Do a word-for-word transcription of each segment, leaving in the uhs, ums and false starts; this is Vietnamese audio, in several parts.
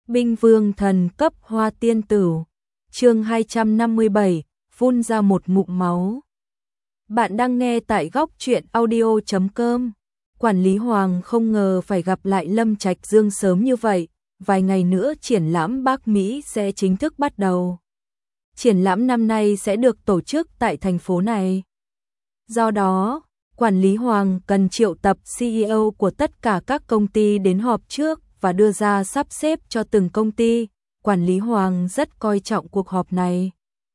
Binh vương thần cấp hoa tiên tử. Chương hai trăm năm mươi bảy, phun ra một ngụm máu. Bạn đang nghe tại góc truyện audio chấm com. Quản lý Hoàng không ngờ phải gặp lại Lâm Trạch Dương sớm như vậy, vài ngày nữa triển lãm Bắc Mỹ sẽ chính thức bắt đầu. Triển lãm năm nay sẽ được tổ chức tại thành phố này. Do đó, Quản lý Hoàng cần triệu tập xê e ô của tất cả các công ty đến họp trước và đưa ra sắp xếp cho từng công ty. Quản lý Hoàng rất coi trọng cuộc họp này.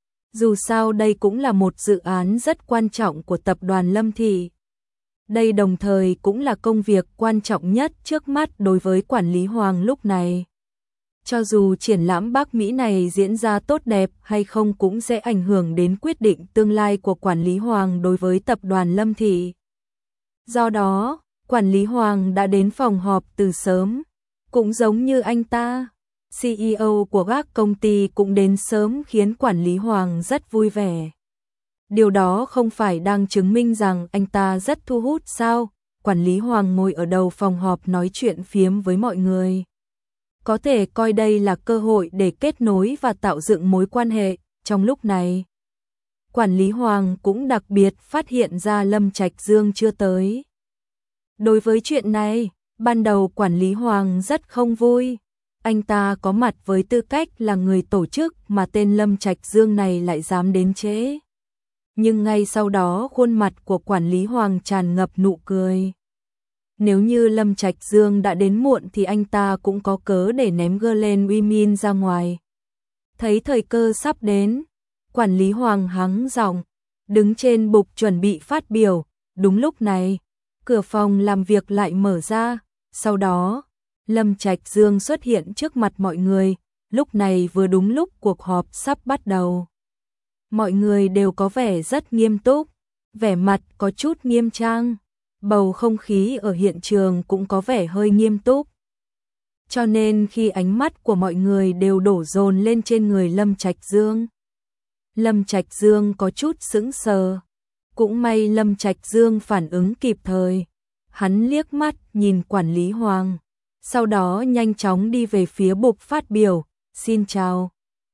Dù sao đây cũng là một dự án rất quan trọng của tập đoàn Lâm Thị. Đây đồng thời cũng là công việc quan trọng nhất trước mắt đối với Quản lý Hoàng lúc này. Cho dù triển lãm Bắc Mỹ này diễn ra tốt đẹp hay không cũng sẽ ảnh hưởng đến quyết định tương lai của Quản lý Hoàng đối với tập đoàn Lâm Thị. Do đó, Quản lý Hoàng đã đến phòng họp từ sớm. Cũng giống như anh ta, xê e ô của các công ty cũng đến sớm khiến Quản lý Hoàng rất vui vẻ. Điều đó không phải đang chứng minh rằng anh ta rất thu hút sao? Quản lý Hoàng ngồi ở đầu phòng họp nói chuyện phiếm với mọi người. Có thể coi đây là cơ hội để kết nối và tạo dựng mối quan hệ. Trong lúc này, Quản lý Hoàng cũng đặc biệt phát hiện ra Lâm Trạch Dương chưa tới. Đối với chuyện này, ban đầu Quản lý Hoàng rất không vui. Anh ta có mặt với tư cách là người tổ chức mà tên Lâm Trạch Dương này lại dám đến trễ. Nhưng ngay sau đó khuôn mặt của Quản lý Hoàng tràn ngập nụ cười. Nếu như Lâm Trạch Dương đã đến muộn thì anh ta cũng có cớ để ném Glen Women ra ngoài. Thấy thời cơ sắp đến, Quản lý Hoàng hắng giọng, đứng trên bục chuẩn bị phát biểu. Đúng lúc này, cửa phòng làm việc lại mở ra. Sau đó, Lâm Trạch Dương xuất hiện trước mặt mọi người. Lúc này vừa đúng lúc cuộc họp sắp bắt đầu. Mọi người đều có vẻ rất nghiêm túc, vẻ mặt có chút nghiêm trang. Bầu không khí ở hiện trường cũng có vẻ hơi nghiêm túc. Cho nên khi ánh mắt của mọi người đều đổ dồn lên trên người Lâm Trạch Dương, Lâm Trạch Dương có chút sững sờ. Cũng may Lâm Trạch Dương phản ứng kịp thời. Hắn liếc mắt nhìn Quản lý Hoàng, sau đó nhanh chóng đi về phía bục phát biểu. Xin chào.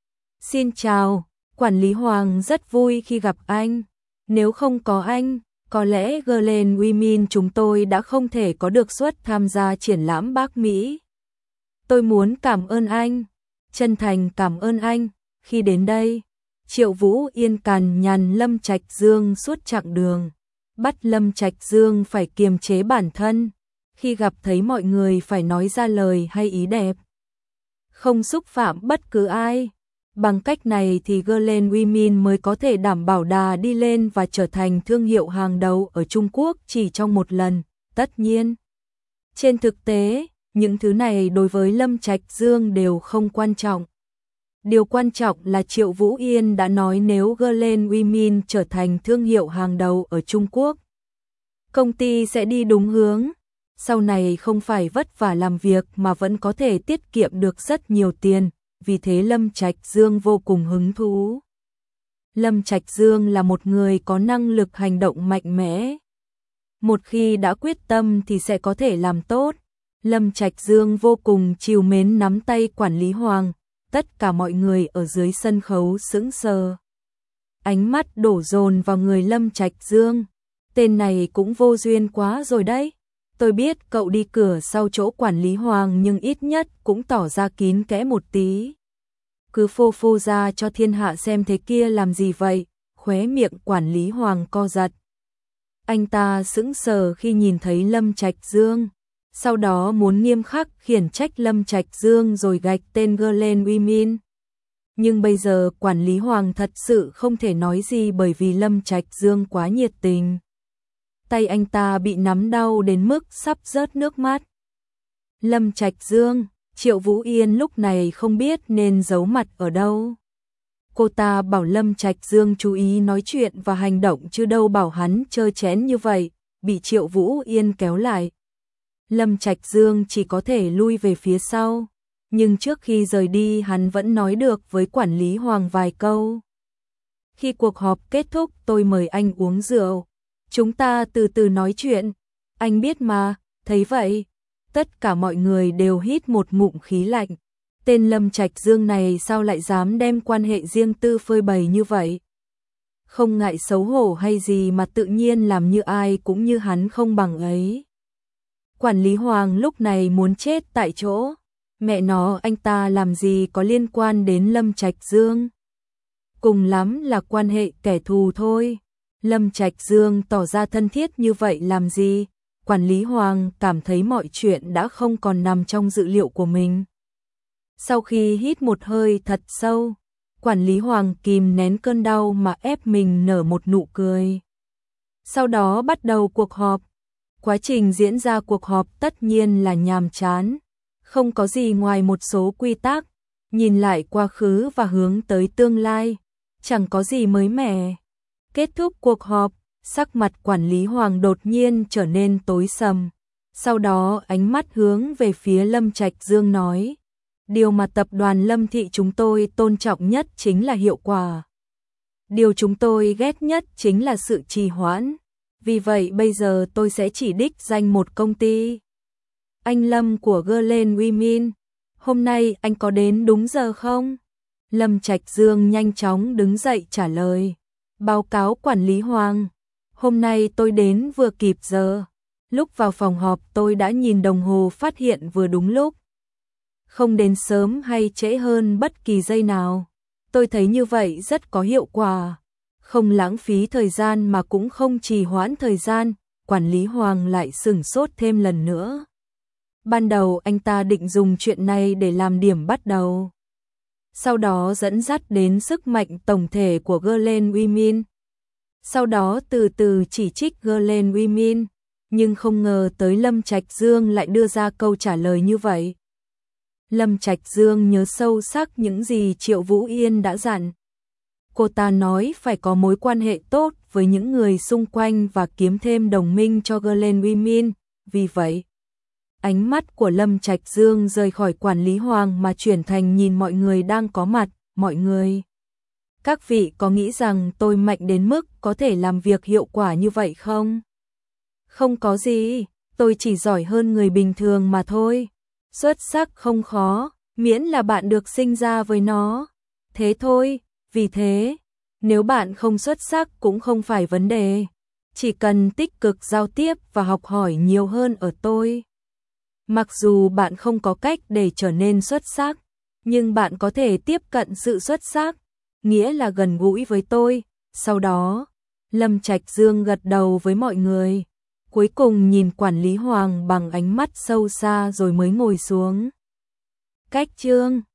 Xin chào, Quản lý Hoàng rất vui khi gặp anh. Nếu không có anh, có lẽ Glen Women chúng tôi đã không thể có được suất tham gia triển lãm Bắc Mỹ. Tôi muốn cảm ơn anh, chân thành cảm ơn anh. Khi đến đây, Triệu Vũ Yên cằn nhằn Lâm Trạch Dương suốt chặng đường, bắt Lâm Trạch Dương phải kiềm chế bản thân, khi gặp thấy mọi người phải nói ra lời hay ý đẹp, không xúc phạm bất cứ ai. Bằng cách này thì Glen Women mới có thể đảm bảo đà đi lên và trở thành thương hiệu hàng đầu ở Trung Quốc chỉ trong một lần. Tất nhiên, trên thực tế, những thứ này đối với Lâm Trạch Dương đều không quan trọng. Điều quan trọng là Triệu Vũ Yên đã nói nếu Glen Women trở thành thương hiệu hàng đầu ở Trung Quốc, công ty sẽ đi đúng hướng. Sau này không phải vất vả làm việc mà vẫn có thể tiết kiệm được rất nhiều tiền. Vì thế Lâm Trạch Dương vô cùng hứng thú. Lâm Trạch Dương là một người có năng lực hành động mạnh mẽ. Một khi đã quyết tâm thì sẽ có thể làm tốt. Lâm Trạch Dương vô cùng trìu mến nắm tay Quản lý Hoàng. Tất cả mọi người ở dưới sân khấu sững sờ. Ánh mắt đổ dồn vào người Lâm Trạch Dương. Tên này cũng vô duyên quá rồi đấy. Tôi biết cậu đi cửa sau chỗ Quản lý Hoàng nhưng ít nhất cũng tỏ ra kín kẽ một tí. Cứ phô phô ra cho thiên hạ xem thế kia làm gì vậy? Khóe miệng Quản lý Hoàng co giật. Anh ta sững sờ khi nhìn thấy Lâm Trạch Dương. Sau đó muốn nghiêm khắc khiển trách Lâm Trạch Dương rồi gạch tên Glen Women. Nhưng bây giờ Quản lý Hoàng thật sự không thể nói gì bởi vì Lâm Trạch Dương quá nhiệt tình. Tay anh ta bị nắm đau đến mức sắp rớt nước mắt. Lâm Trạch Dương, Triệu Vũ Yên lúc này không biết nên giấu mặt ở đâu. Cô ta bảo Lâm Trạch Dương chú ý nói chuyện và hành động chứ đâu bảo hắn trơ trẽn như vậy, bị Triệu Vũ Yên kéo lại. Lâm Trạch Dương chỉ có thể lui về phía sau, nhưng trước khi rời đi hắn vẫn nói được với Quản lý Hoàng vài câu. Khi cuộc họp kết thúc tôi mời anh uống rượu. Chúng ta từ từ nói chuyện, anh biết mà. Thấy vậy, tất cả mọi người đều hít một ngụm khí lạnh. Tên Lâm Trạch Dương này sao lại dám đem quan hệ riêng tư phơi bày như vậy? Không ngại xấu hổ hay gì mà tự nhiên làm như ai cũng như hắn không bằng ấy. Quản lý Hoàng lúc này muốn chết tại chỗ. Mẹ nó, anh ta làm gì có liên quan đến Lâm Trạch Dương? Cùng lắm là quan hệ kẻ thù thôi. Lâm Trạch Dương tỏ ra thân thiết như vậy làm gì? Quản lý Hoàng cảm thấy mọi chuyện đã không còn nằm trong dự liệu của mình. Sau khi hít một hơi thật sâu, quản lý Hoàng kìm nén cơn đau mà ép mình nở một nụ cười. Sau đó bắt đầu cuộc họp. Quá trình diễn ra cuộc họp tất nhiên là nhàm chán, không có gì ngoài một số quy tắc, nhìn lại quá khứ và hướng tới tương lai, chẳng có gì mới mẻ. Kết thúc cuộc họp, sắc mặt quản lý Hoàng đột nhiên trở nên tối sầm. Sau đó ánh mắt hướng về phía Lâm Trạch Dương nói, điều mà tập đoàn Lâm Thị chúng tôi tôn trọng nhất chính là hiệu quả. Điều chúng tôi ghét nhất chính là sự trì hoãn. Vì vậy bây giờ tôi sẽ chỉ đích danh một công ty. Anh Lâm của Glen Women, hôm nay anh có đến đúng giờ không? Lâm Trạch Dương nhanh chóng đứng dậy trả lời. Báo cáo quản lý Hoàng, hôm nay tôi đến vừa kịp giờ. Lúc vào phòng họp tôi đã nhìn đồng hồ phát hiện vừa đúng lúc. Không đến sớm hay trễ hơn bất kỳ giây nào. Tôi thấy như vậy rất có hiệu quả. Không lãng phí thời gian mà cũng không trì hoãn thời gian, quản lý Hoàng lại sửng sốt thêm lần nữa. Ban đầu anh ta định dùng chuyện này để làm điểm bắt đầu. Sau đó dẫn dắt đến sức mạnh tổng thể của Glen Women. Sau đó từ từ chỉ trích Glen Women, nhưng không ngờ tới Lâm Trạch Dương lại đưa ra câu trả lời như vậy. Lâm Trạch Dương nhớ sâu sắc những gì Triệu Vũ Yên đã dặn. Cô ta nói phải có mối quan hệ tốt với những người xung quanh và kiếm thêm đồng minh cho Glen Women. Vì vậy, ánh mắt của Lâm Trạch Dương rời khỏi quản lý Hoàng mà chuyển thành nhìn mọi người đang có mặt. Mọi người, các vị có nghĩ rằng tôi mạnh đến mức có thể làm việc hiệu quả như vậy không? Không có gì, tôi chỉ giỏi hơn người bình thường mà thôi. Xuất sắc không khó, miễn là bạn được sinh ra với nó. Thế thôi. Vì thế, nếu bạn không xuất sắc cũng không phải vấn đề. Chỉ cần tích cực giao tiếp và học hỏi nhiều hơn ở tôi. Mặc dù bạn không có cách để trở nên xuất sắc, nhưng bạn có thể tiếp cận sự xuất sắc, nghĩa là gần gũi với tôi. Sau đó, Lâm Trạch Dương gật đầu với mọi người, cuối cùng nhìn quản lý Hoàng bằng ánh mắt sâu xa rồi mới ngồi xuống. Cách chương